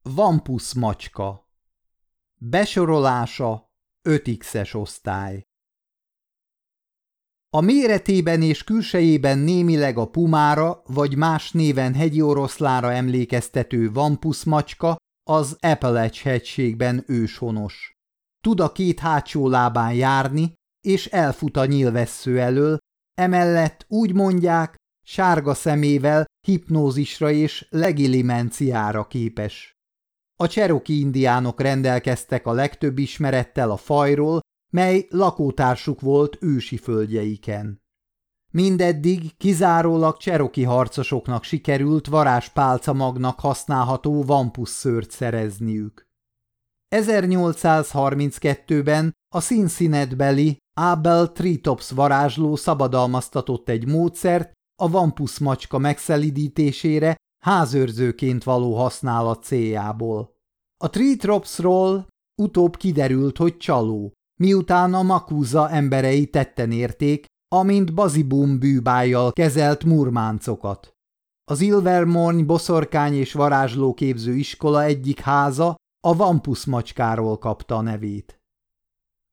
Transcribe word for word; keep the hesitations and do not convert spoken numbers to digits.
Vampus macska. Besorolása öt iksz-es osztály. A méretében és külsejében némileg a pumára vagy más néven hegyi oroszlánra emlékeztető vampus macska az Appalach-hegységben őshonos. Tud a két hátsó lábán járni, és elfut a nyílvessző elől, emellett úgy mondják, sárga szemével hipnózisra és legilimenciára képes. A Cherokee indiánok rendelkeztek a legtöbb ismerettel a fajról, mely lakótársuk volt ősi földjeiken. Mindeddig kizárólag Cherokee harcosoknak sikerült varázspálcamagnak használható vampusszőrt szerezniük. ezernyolcszázharminckettőben a Cincinnati-beli Abel Treetops varázsló szabadalmaztatott egy módszert a vampus macska megszelídítésére házőrzőként való használat céljából. A Treetopsról utóbb kiderült, hogy csaló, miután a Makuza emberei tetten érték, amint Bazibum bűbájjal kezelt murmáncokat. Az Ilvermorny boszorkány és varázslóképző iskola egyik háza a vampus macskáról kapta a nevét.